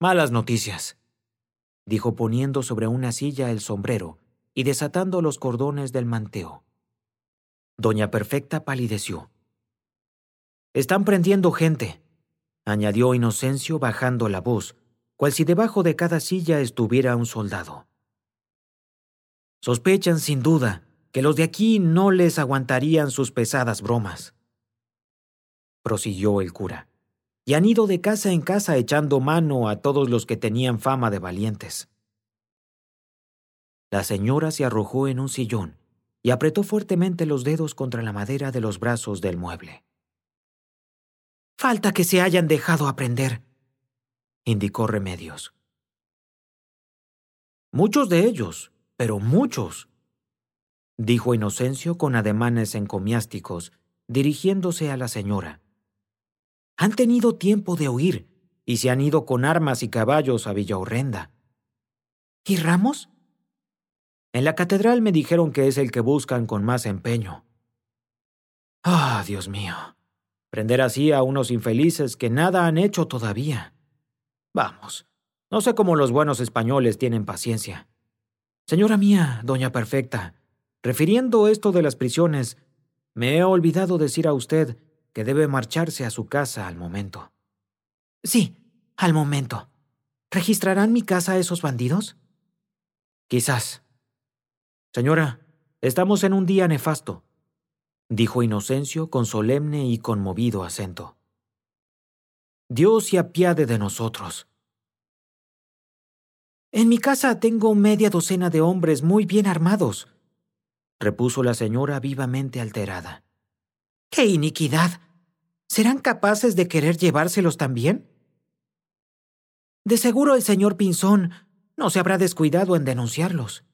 Malas noticias, dijo poniendo sobre una silla el sombrero y desatando los cordones del manteo. Doña Perfecta palideció. Están prendiendo gente, añadió Inocencio bajando la voz, cual si debajo de cada silla estuviera un soldado. Sospechan, sin duda, que los de aquí no les aguantarían sus pesadas bromas, prosiguió el cura, y han ido de casa en casa echando mano a todos los que tenían fama de valientes. La señora se arrojó en un sillón y apretó fuertemente los dedos contra la madera de los brazos del mueble. Falta que se hayan dejado aprender, indicó Remedios. Muchos de ellos, pero muchos, dijo Inocencio con ademanes encomiásticos, dirigiéndose a la señora. Han tenido tiempo de huir y se han ido con armas y caballos a Villaurrenda. ¿Y Ramos? En la catedral me dijeron que es el que buscan con más empeño. ¡Ah, Dios mío! Prender así a unos infelices que nada han hecho todavía. Vamos, no sé cómo los buenos españoles tienen paciencia. Señora mía, doña Perfecta, refiriendo esto de las prisiones, me he olvidado decir a usted que debe marcharse a su casa al momento. Sí, al momento. ¿Registrarán mi casa esos bandidos? Quizás. Señora, estamos en un día nefasto, dijo Inocencio con solemne y conmovido acento. Dios se apiade de nosotros. En mi casa tengo media docena de hombres muy bien armados, repuso la señora vivamente alterada. ¡Qué iniquidad! ¿Serán capaces de querer llevárselos también? De seguro el señor Pinzón no se habrá descuidado en denunciarlos.